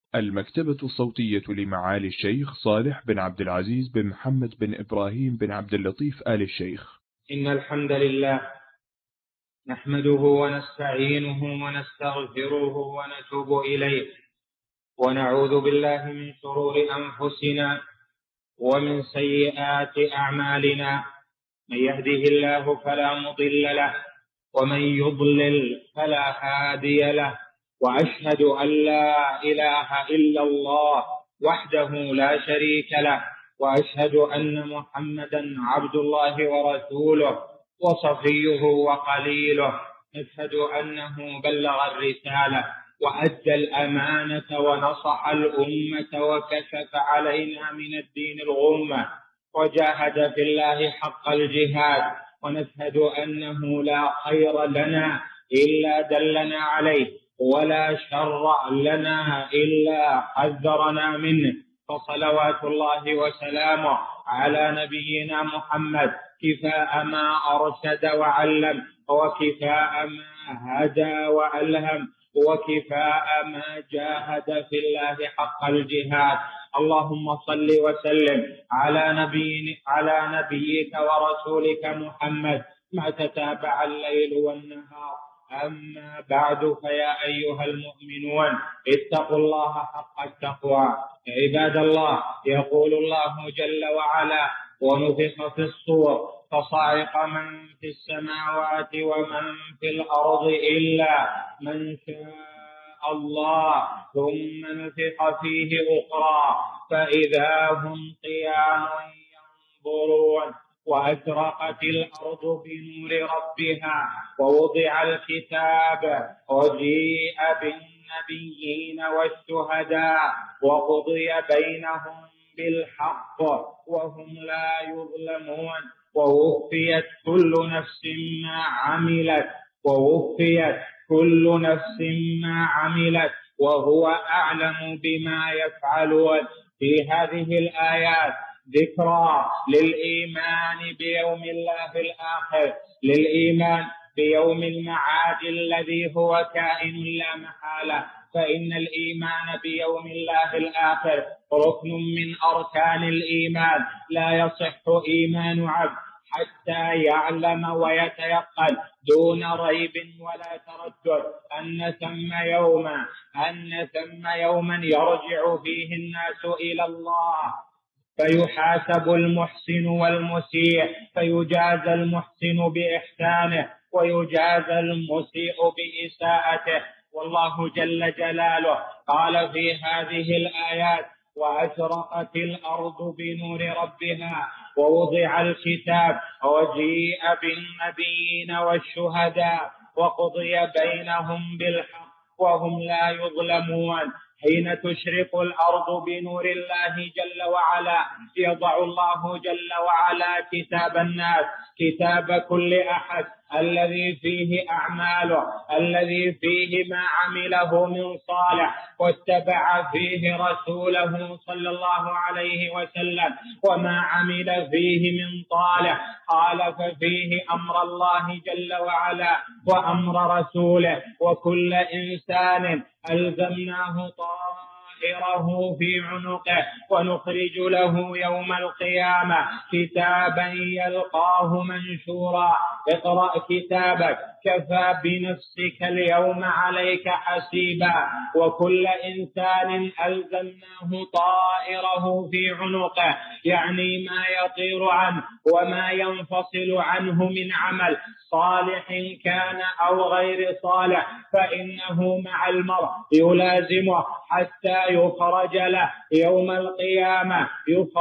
المكتبة الصوتية لمعالي الشيخ صالح بن عبد العزيز بن محمد بن إبراهيم بن عبد اللطيف آل الشيخ. إن الحمد لله نحمده ونستعينه ونستغفره ونتوب إليه، ونعوذ بالله من شرور أنفسنا ومن سيئات أعمالنا. من يهده الله فلا مضل له، ومن يضلل فلا هادي له. وأشهد أن لا إله إلا الله وحده لا شريك له، وأشهد أن محمدا عبد الله ورسوله وصفيه وقليله. نشهد أنه بلغ الرسالة وأدى الأمانة ونصح الأمة وكشف علينا من الدين الغمة، وجاهد في الله حق الجهاد. ونشهد أنه لا خير لنا إلا دلنا عليه، ولا شر لنا إلا حذرنا منه. فصلوات الله وسلامه على نبينا محمد كفاء ما أرشد وعلم، وكفاء ما هدى وألهم، وكفاء ما جاهد في الله حق الجهاد. اللهم صل وسلم على نبيك ورسولك محمد ما تتابع الليل والنهار. أما بعد، فيا أيها المؤمنون اتقوا الله حق التقوى. عباد الله، يقول الله جل وعلا: ونفخ في الصور فصعق من في السماوات ومن في الأرض إلا من شاء الله، ثم نفخ فيه أخرى فإذا هم قيام ينظرون. وأشرقت الأرض بنور ربها ووضع الكتاب وجيء بالنبيين والشهداء وقضي بينهم بالحق وهم لا يظلمون. ووفيت كل نفس ما عملت وهو أعلم بما يفعلون. في هذه الآيات ذكرى للإيمان بيوم الله الآخر، للإيمان بيوم المعاد الذي هو كائن لا محالة. فإن الإيمان بيوم الله الآخر ركن من أركان الإيمان. لا يصح إيمان عبد حتى يعلم ويتيقن دون ريب ولا تردد أن ثم يوما يرجع فيه الناس إلى الله، فيحاسب المحسن والمسيء، فيجازى المحسن بإحسانه ويجازى المسيء بإساءته. والله جل جلاله قال في هذه الآيات: وأشرقت الأرض بنور ربها ووضع الكتاب وجيء بالنبيين والشهداء وقضي بينهم بالحق وهم لا يظلمون. حين تشرق الأرض بنور الله جل وعلا يضع الله جل وعلا كتاب الناس، كتاب كل أحد، الذي فيه أعماله، الذي فيه ما عمله من صالح، واتبع فيه رسوله صلى الله عليه وسلم، وما عمل فيه من صالح خالف فيه أمر الله جل وعلا وأمر رسوله. وكل إنسان ألزمناه طائره في عنقه، ونخرج له يوم القيامة كتابا يلقاه منشورا: اقرأ كتابك كفى بنفسك اليوم عليك حسيبا. وكل إنسان ألزمناه طائره في عنقه، يعني ما يطير عنه وما ينفصل عنه من عمل صالح كان أو غير صالح، فإنه مع المرء يلازمه حتى يخرج له يوم القيامة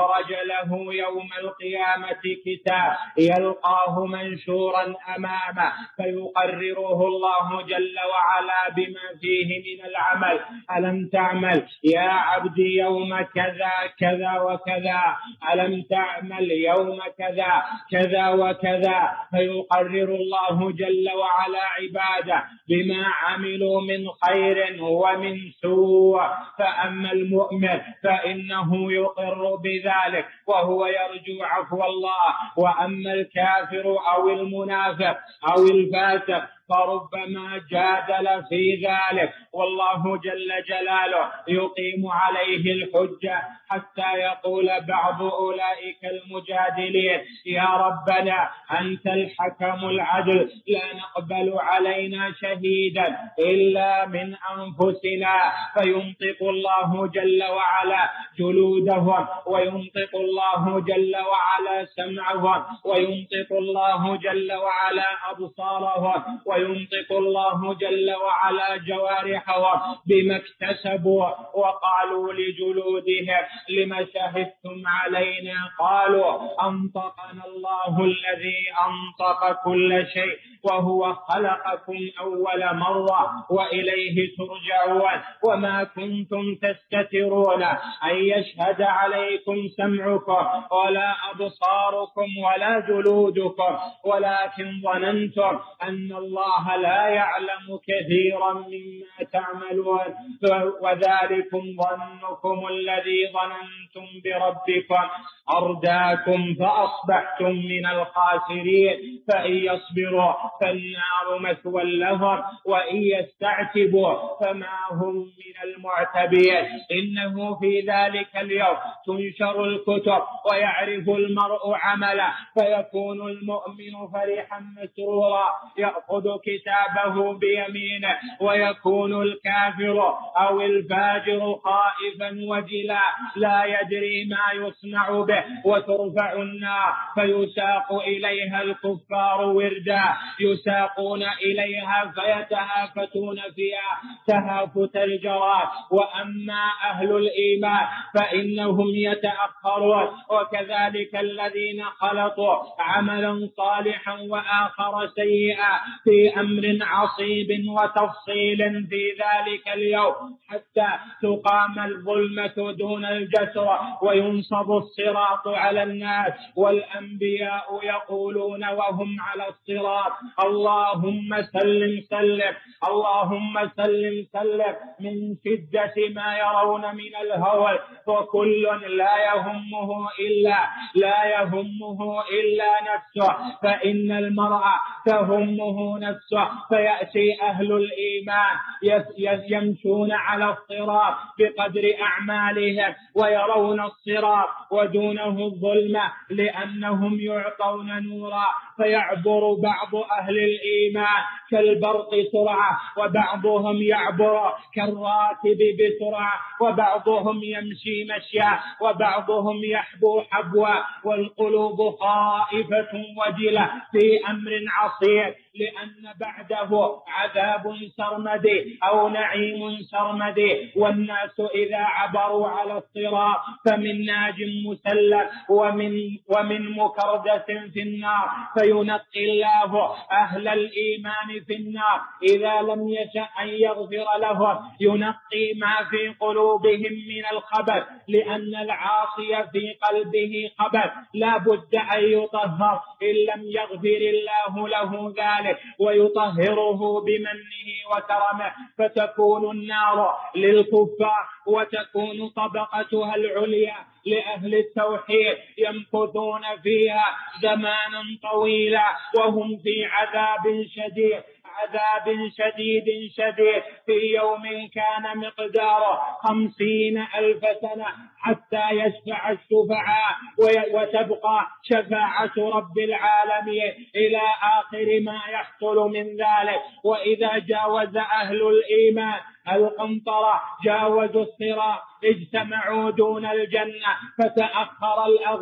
كتاب يلقاه منشورا أمامه، فيقرره الله جل وعلا بما فيه من العمل: ألم تعمل يا عبدي يوم كذا كذا وكذا، ألم تعمل يوم كذا كذا وكذا. فيقرر الله جل وعلا عباده بما عملوا من خير ومن سوء. فأما المؤمن فإنه يقر بذلك وهو يرجو عفو الله، وأما الكافر أو المنافق أو الفاسق فربما جادل في ذلك، والله جل جلاله يقيم عليه الحجة حتى يقول بعض أولئك المجادلين: يا ربنا أنت الحكم العدل، لا نقبل علينا شهيدا إلا من أنفسنا. فينطق الله جل وعلا جلودهم، وينطق الله جل وعلا سمعهم، وينطق الله جل وعلا أبصارهم، وينطق الله جل وعلا جوارحهم بما اكتسبوا. وقالوا لجلودهم: لم شهدتم علينا؟ قالوا: أنطقنا الله الذي أنطق كل شيء وهو خلقكم أول مرة وإليه ترجعون، وما كنتم تستترون أن يشهد عليكم سمعكم ولا أبصاركم ولا جلودكم، ولكن ظننتم أن الله لا يعلم كثيرا مما تعملون، وذلكم ظنكم الذي ظننتم بربكم أرداكم فأصبحتم من الخاسرين. فإن يصبروا فالنار مثوى لهم، وإن يستعتبوا فما هم من المعتبين. إنه في ذلك اليوم تنشر الكتب ويعرف المرء عمله، فيكون المؤمن فرحا مسرورا يأخذ كتابه بيمينه، ويكون الكافر أو الفاجر خائفا وجلا لا يدري ما يصنع به. وترفع النار فيساق إليها الكفار وردا، يساقون إليها فيتهافتون فيها تهافت الجراد. وأما أهل الإيمان فإنهم يتأخرون. وكذلك الذين خلطوا عملا صالحا وآخر سيئا في أمر عصيب وتفصيل في ذلك اليوم، حتى تقام الظلمة دون الجسر وينصب الصراط على الناس، والأنبياء يقولون وهم على الصراط: اللهم سلم سلم، اللهم سلم سلم، من شدة ما يرون من الهول. وكل لا يهمه إلا نفسه، فإن المرء تهمه نفسه. فيأتي أهل الإيمان يمشون على الصراط بقدر أعمالهم، ويرون الصراط ودونه الظلمة لأنهم يعطون نورا. فيعبر بعض أهل الإيمان كالبرق سرعة، وبعضهم يعبر كالراكب بسرعة، وبعضهم يمشي مشيا، وبعضهم يحبو حبوا، والقلوب خائفة وجلة في أمر عصير، لأن بعده عذاب سرمدي أو نعيم سرمدي. والناس إذا عبروا على الصراط فمن ناج مسلم ومن مكردس في النار، فينقي الله أهل الإيمان في النار إذا لم يشأ أن يغفر لهم، ينقي ما في قلوبهم من الخبث، لأن العاصي في قلبه خبث لا بد أن يطهر إن لم يغفر الله له ذلك ويطهره بمنه وكرمه. فتكون النار للكفار، وتكون طبقتها العليا لأهل التوحيد، يمكثون فيها زمانا طويلا وهم في عذاب شديد في يوم كان مقداره 50,000 سنة، حتى يشفع الشفعاء وتبقى شفاعة رب العالمين إلى آخر ما يحصل من ذلك. وإذا جاوز أهل الإيمان القنطرة جاوزوا الصراط اجتمعوا دون الجنة، فتأخر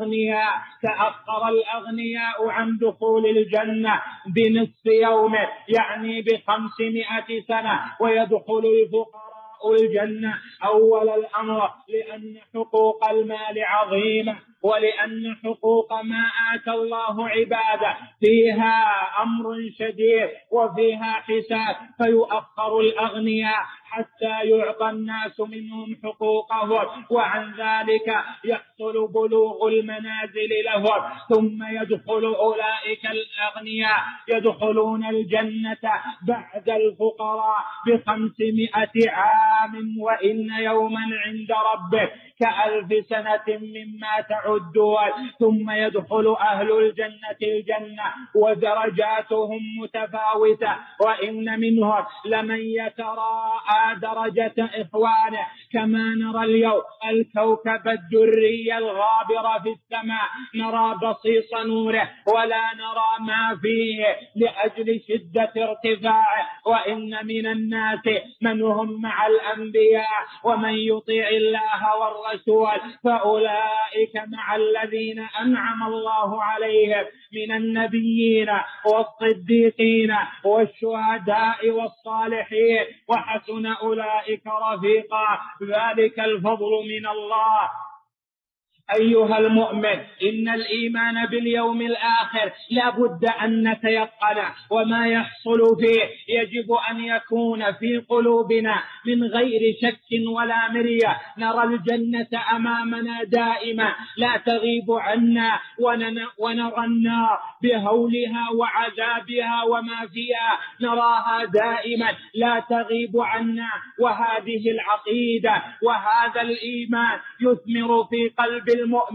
الأغنياء عن دخول الجنة بنصف يوم، يعني ب500 سنة، ويدخل الفقراء الجنة أول الأمر، لأن حقوق المال عظيمة، ولأن حقوق ما آتى الله عباده فيها أمر شديد وفيها حساب. فيؤخر الأغنياء حتى يعطى الناس منهم حقوقهم، وعن ذلك يحصل بلوغ المنازل لهم، ثم يدخل أولئك الأغنياء يدخلون الجنة بعد الفقراء ب500 عام، وإن يوما عند ربك كألف سنة مما تعدون، ثم يدخل أهل الجنة الجنة ودرجاتهم متفاوتة، وإن منهم لمن يتراءى درجة إخوانه، كما نرى اليوم الكوكب الدري الغابر في السماء نرى بصيص نوره ولا نرى ما فيه لأجل شدة ارتفاعه. وإن من الناس من هم مع الأنبياء، ومن يطيع الله والرسول فأولئك مع الذين أنعم الله عليهم من النبيين والصديقين والشهداء والصالحين، وحسن أولئك رفيقا، ذلك الفضل من الله. أيها المؤمن، إن الإيمان باليوم الآخر لا بد أن نتيقن، وما يحصل فيه يجب أن يكون في قلوبنا من غير شك ولا مرية. نرى الجنة أمامنا دائما لا تغيب عنا، ونرى النار بهولها وعذابها وما فيها نراها دائما لا تغيب عنا. وهذه العقيدة وهذا الإيمان يثمر في قلب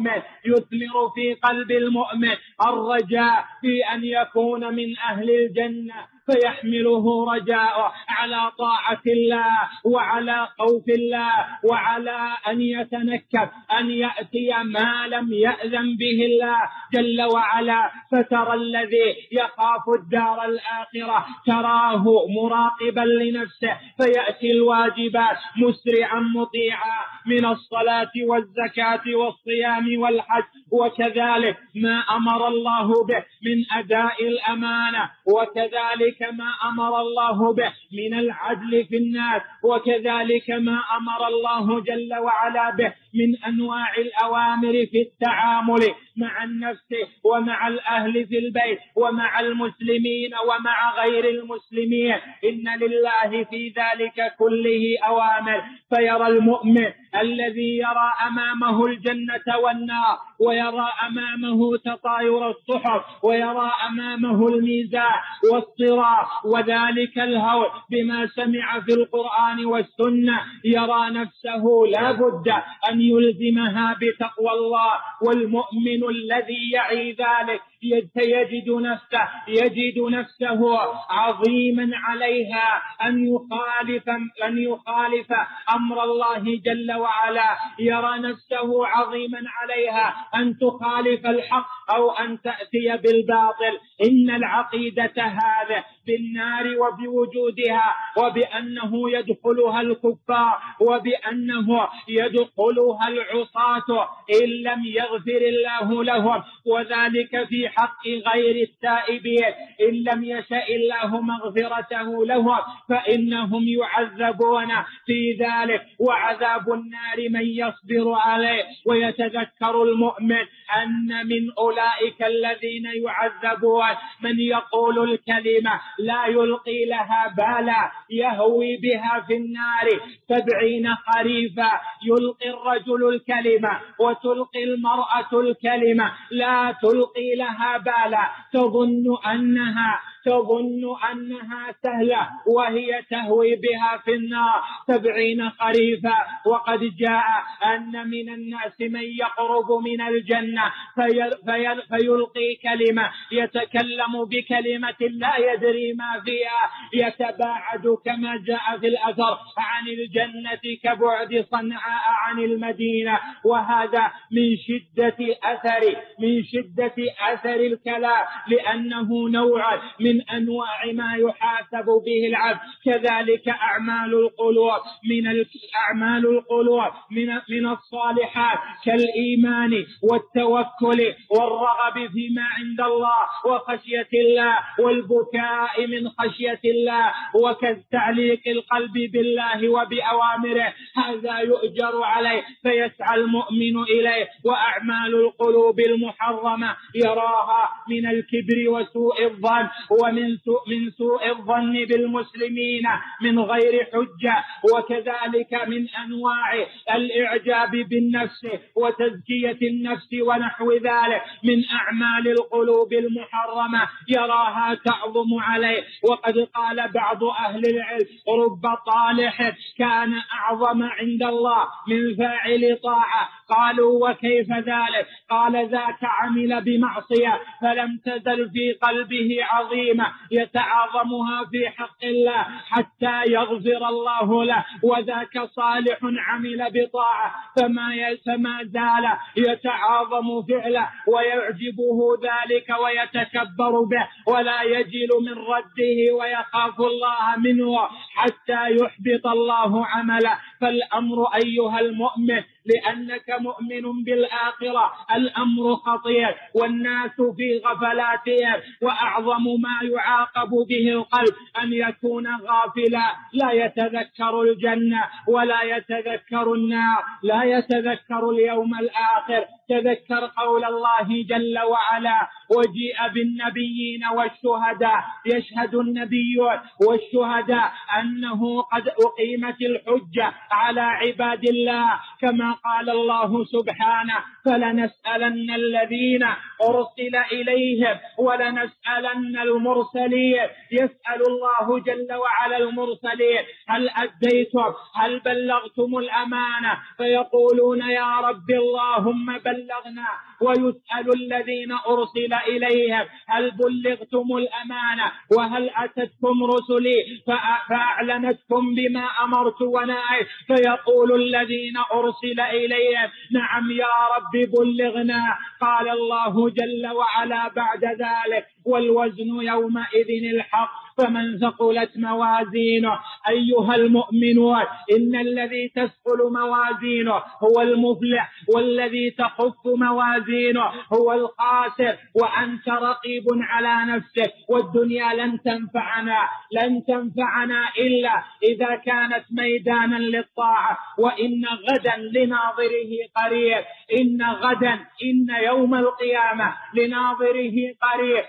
المؤمن الرجاء في أن يكون من أهل الجنة، فيحمله رجاءه على طاعة الله وعلى خوف الله، وعلى أن يتنكب أن يأتي ما لم يأذن به الله جل وعلا. فترى الذي يخاف الدار الآخرة تراه مراقبا لنفسه، فيأتي الواجبات مسرعا مطيعا من الصلاة والزكاة والصيام والحج، وكذلك ما أمر الله به من أداء الأمانة، وكذلك ما أمر الله به من العدل في الناس، وكذلك ما أمر الله جل وعلا به من أنواع الأوامر في التعامل مع النفس ومع الأهل في البيت ومع المسلمين ومع غير المسلمين. إن لله في ذلك كله أوامر. فيرى المؤمن الذي يرى أمامه الجنة والنار، ويرى أمامه تطاير الصحف، ويرى أمامه الميزان والصراط، وذلك الهول بما سمع في القرآن والسنة، يرى نفسه لا بد أن يلزمها بتقوى الله. والمؤمن الذي يعي ذلك يجد نفسه عظيما عليها أن يخالف أمر الله جل وعلا، يرى نفسه عظيما عليها أن تخالف الحق أو أن تأتي بالباطل. إن العقيدة هذه بالنار وبوجودها، وبأنه يدخلها الكفار، وبأنه يدخلها العصاة إن لم يغفر الله لهم، وذلك في حق غير التائبين. إن لم يشأ الله مغفرته لهم فإنهم يعذبون في ذلك، وعذاب النار من يصبر عليه. ويتذكر المؤمن أن من أولئك الذين يعذبون من يقول الكلمة لا يلقي لها بالا يهوي بها في النار 70 خريفا. يلقي الرجل الكلمة وتلقي المرأة الكلمة لا تلقي لها بالا، تظن أنها سهلة وهي تهوي بها في النار 70 خريفا. وقد جاء أن من الناس من يقرب من الجنة فيلقي كلمة، يتكلم بكلمة لا يدري ما فيها، يتباعد كما جاء في الأثر عن الجنة كبعد صنعاء عن المدينة. وهذا من شدة أثر الكلام، لأنه نوع من أنواع ما يحاسب به العبد. كذلك أعمال القلوب من الصالحات كالإيمان والتوكل والرغب فيما عند الله وخشية الله والبكاء من خشية الله وكالتعليق القلب بالله وبأوامره، هذا يؤجر عليه فيسعى المؤمن إليه. وأعمال القلوب المحرمة يراها من الكبر وسوء الظن، ومن سوء الظن بالمسلمين من غير حجة، وكذلك من أنواع الإعجاب بالنفس وتزكية النفس ونحو ذلك من أعمال القلوب المحرمة يراها تعظم عليه. وقد قال بعض أهل العلم رب طالح كان أعظم عند الله من من فاعل طاعة. قالوا وكيف ذلك؟ قال ذاك عمل بمعصية فلم تزل في قلبه عظيمة يتعاظمها في حق الله حتى يغفر الله له، وذاك صالح عمل بطاعة فما زال يتعاظم فعله ويعجبه ذلك ويتكبر به ولا يجل من رده ويخاف الله منه حتى يحبط الله عمله. فالأمر أيها المؤمن لأنك مؤمن بالآخرة الأمر خطير والناس في غفلاتهم، وأعظم ما يعاقب به القلب أن يكون غافلا لا يتذكر الجنة ولا يتذكر النار، لا يتذكر اليوم الآخر. تذكر قول الله جل وعلا: وجيء بالنبيين والشهداء يشهد النبيون والشهداء أنه قد أقيمت الحجة على عباد الله، كما قال الله سبحانه: فلنسألن الذين أرسل إليهم ولنسألن المرسلين. يسأل الله جل وعلا المرسلين: هل أديتم؟ هل بلغتم الأمانة؟ فيقولون: يا رب اللهم بلغنا. ويسأل الذين أرسل إليهم: هل بلغتم الأمانة؟ وهل أتتكم رسلي فأعلمتكم بما أمرت ونهيت؟ فيقول الذين أرسل إليهم: نعم يا رب بلغنا. قال الله جل وعلا بعد ذلك: والوزن يومئذ الحق فمن ثقلت موازينه. أيها المؤمنون، إن الذي تثقل موازينه هو المفلح، والذي تخف موازينه هو الخاسر. وأنت رقيب على نفسك، والدنيا لن تنفعنا إلا إذا كانت ميدانا للطاعة. وإن غدا لناظره قريب، إن يوم القيامة لناظره قريب.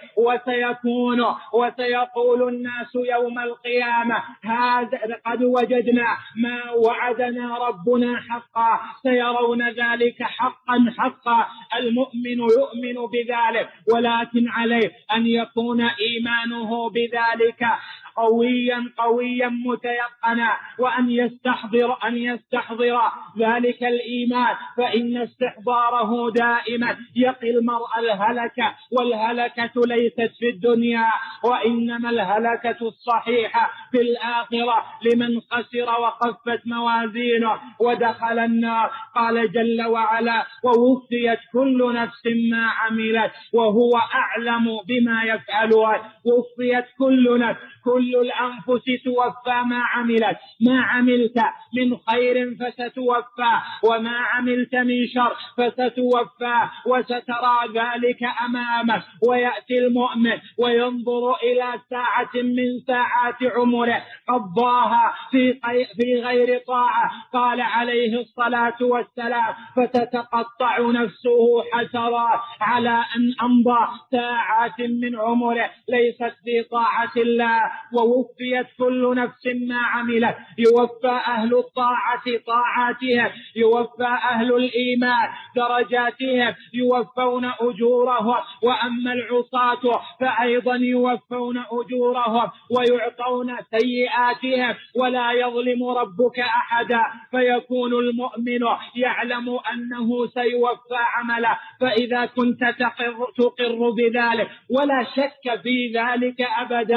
وسيقول الناس يوم القيامة: هذا قد وجدنا ما وعدنا ربنا حقا. سيرون ذلك حقا. المؤمن يؤمن بذلك، ولكن عليه أن يكون إيمانه بذلك قويا متيقنا، وأن يستحضر ذلك الإيمان، فإن استحضاره دائما يقي المرء الهلكة. والهلكة ليست في الدنيا، وإنما الهلكة الصحيحة في الآخرة لمن خسر وخفت موازينه ودخل النار. قال جل وعلا: ووفيت كل نفس ما عملت وهو أعلم بما يفعلون. وفيت كل نفس، كل الأنفس توفى ما عملت. ما عملت من خير فستوفى، وما عملت من شر فستوفى، وسترى ذلك أمامك. ويأتي المؤمن وينظر إلى ساعة من ساعات عمره قضاها في غير طاعة، قال عليه الصلاة والسلام: فتتقطع نفسه حسرات على أن أمضى ساعات من عمره ليست في طاعة الله. ووفيت كل نفس ما عملت. يوفى أهل الطاعة طاعاتهم، يوفى أهل الإيمان درجاتهم، يوفون أجورهم. وأما العصاة فأيضا يوفون أجورهم ويعطون سيئاتهم، ولا يظلم ربك أحدا. فيكون المؤمن يعلم أنه سيوفى عمله. فإذا كنت تقر بذلك ولا شك في ذلك أبدا،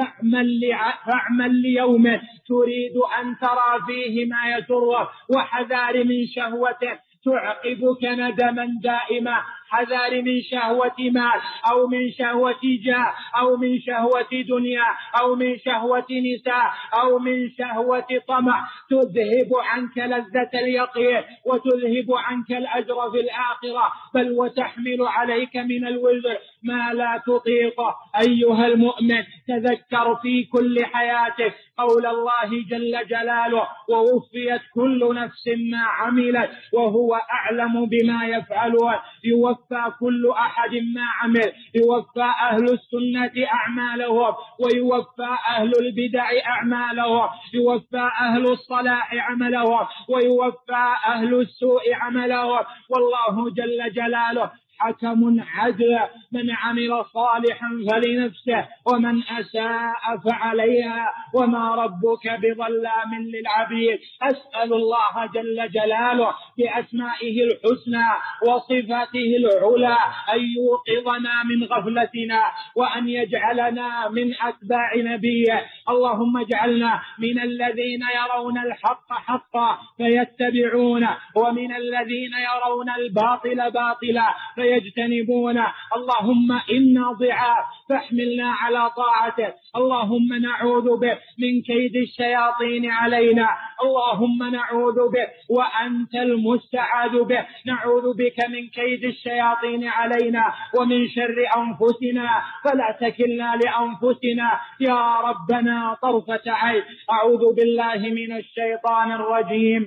فاعمل ليوم تريد أن ترى فيه ما يسرك، وحذار من شهوته تعقبك ندما دائما. حذار من شهوة مال، أو من شهوة جاه، أو من شهوة دنيا، أو من شهوة نساء، أو من شهوة طمع تذهب عنك لذة اليقين وتذهب عنك الأجر في الآخرة، بل وتحمل عليك من الوزر ما لا تطيقه. أيها المؤمن، تذكر في كل حياتك قول الله جل جلاله: ووفيت كل نفس ما عملت وهو أعلم بما يفعلون. يوفى كل أحد ما عمل، يوفى أهل السنة أعمالهم، ويوفى أهل البدع أعمالهم، يوفى أهل الصلاح عملهم، ويوفى أهل السوء عملهم. والله جل جلاله حكم عدل، من عمل صالحا فلنفسه ومن أساء فعليها وما ربك بظلام للعبيد. أسأل الله جل جلاله بأسمائه الحسنى وصفاته العلى أن يوقظنا من غفلتنا وأن يجعلنا من أتباع نبيه. اللهم اجعلنا من الذين يرون الحق حقا فيتبعونه، ومن الذين يرون الباطل باطلا فيجتنبونه. اللهم إنا ضعاف فاحملنا على طاعتك. اللهم نعوذ بك من كيد الشياطين علينا. اللهم نعوذ بك وأنت المستعاذ به. نعوذ بك من كيد الشياطين علينا ومن شر أنفسنا، فلا تكلنا لأنفسنا يا ربنا طرفة عين. أعوذ بالله من الشيطان الرجيم.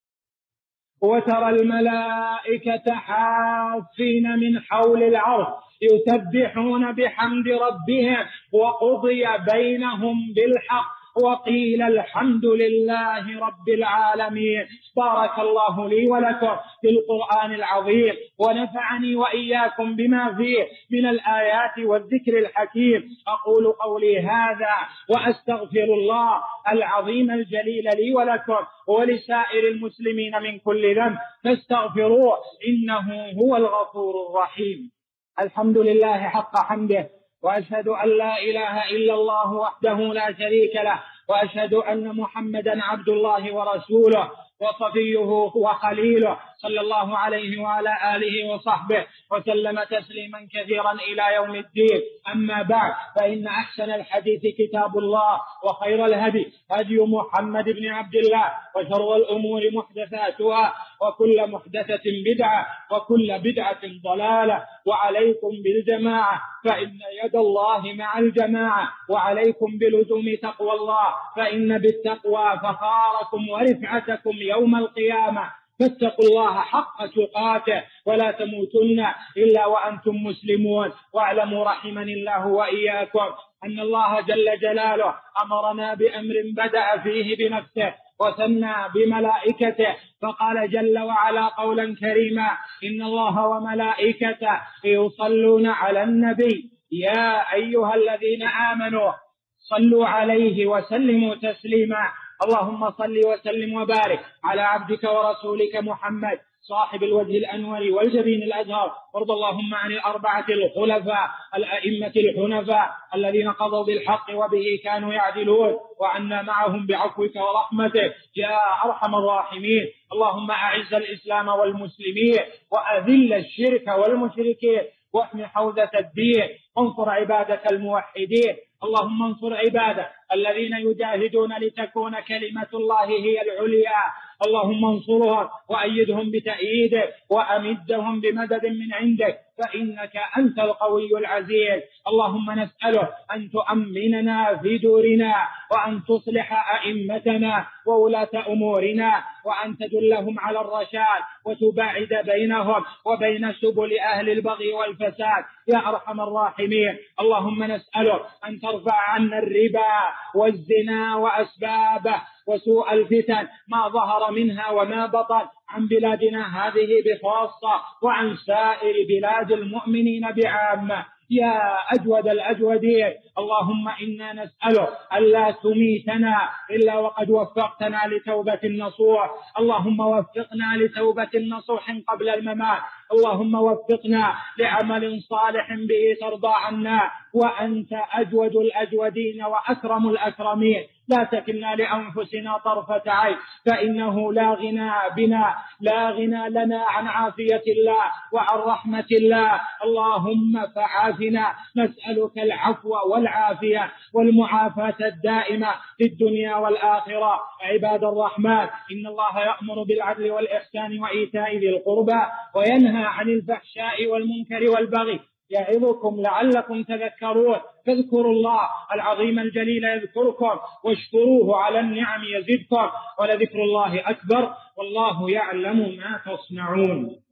وترى الملائكة حافين من حول العرش يسبحون بحمد ربهم وقضي بينهم بالحق وقيل الحمد لله رب العالمين. بارك الله لي ولكم في القرآن العظيم، ونفعني وإياكم بما فيه من الآيات والذكر الحكيم. أقول قولي هذا وأستغفر الله العظيم الجليل لي ولكم ولسائر المسلمين من كل ذنب، فاستغفروه إنه هو الغفور الرحيم. الحمد لله حق حمده، وأشهد أن لا إله إلا الله وحده لا شريك له، وأشهد أن محمدا عبد الله ورسوله وصفيه وخليله، صلى الله عليه وعلى آله وصحبه وسلم تسليما كثيرا إلى يوم الدين. أما بعد، فإن أحسن الحديث كتاب الله، وخير الهدي هدي محمد بن عبد الله، وشر الأمور محدثاتها، وكل محدثة بدعة، وكل بدعة ضلالة. وعليكم بالجماعة فإن يد الله مع الجماعة، وعليكم بلزوم تقوى الله، فإن بالتقوى فخاركم ورفعتكم يوم القيامة. فاتقوا الله حق تقاته ولا تموتن إلا وأنتم مسلمون. واعلموا رحمني الله وإياكم أن الله جل جلاله أمرنا بأمر بدأ فيه بنفسه وثنى بملائكته، فقال جل وعلا قولا كريما: إن الله وملائكته يصلون على النبي يا أيها الذين آمنوا صلوا عليه وسلموا تسليما. اللهم صل وسلم وبارك على عبدك ورسولك محمد صاحب الوجه الأنور والجبين الأزهر. وارض اللهم عن الأربعة الخلفاء الأئمة الحنفاء الذين قضوا بالحق وبه كانوا يعدلون، وعنا معهم بعفوك ورحمتك يا أرحم الراحمين. اللهم أعز الإسلام والمسلمين، وأذل الشرك والمشركين، واحم حوزة الدين، وانصر عبادك الموحدين. اللهم انصر عبادك الذين يجاهدون لتكون كلمة الله هي العليا. اللهم انصرهم وأيدهم بتأييدك، وأمدهم بمدد من عندك، فإنك أنت القوي العزيز. اللهم نسألك أن تؤمننا في دورنا، وأن تصلح أئمتنا وولاة أمورنا، وأن تدلهم على الرشاد، وتباعد بينهم وبين سبل أهل البغي والفساد يا أرحم الراحمين. اللهم نسألك أن ترفع عنا الربا والزنا وأسبابه وسوء الفتن ما ظهر منها وما بطن عن بلادنا هذه بخاصة، وعن سائر بلاد المؤمنين بعامة يا أجود الأجودين. اللهم إنا نسألك ألا تميتنا إلا وقد وفقتنا لتوبة نصوح. اللهم وفقنا لتوبة نصوح قبل الممات. اللهم وفقنا لعمل صالح به ترضى عنا، وأنت أجود الأجودين وأكرم الأكرمين. لا تكلنا لأنفسنا طرفة عين، فإنه لا غنى لنا عن عافية الله وعن رحمة الله. اللهم فعافنا، نسألك العفو والعافية والمعافاة الدائمة في الدنيا والآخرة. عباد الرحمن، إن الله يأمر بالعدل والإحسان وإيتاء ذي القربى، وينهى عن الفحشاء والمنكر والبغي، يعظكم لعلكم تذكرون. فاذكروا الله العظيم الجليل يذكركم، واشكروه على النعم يزدكم، ولذكر الله أكبر، والله يعلم ما تصنعون.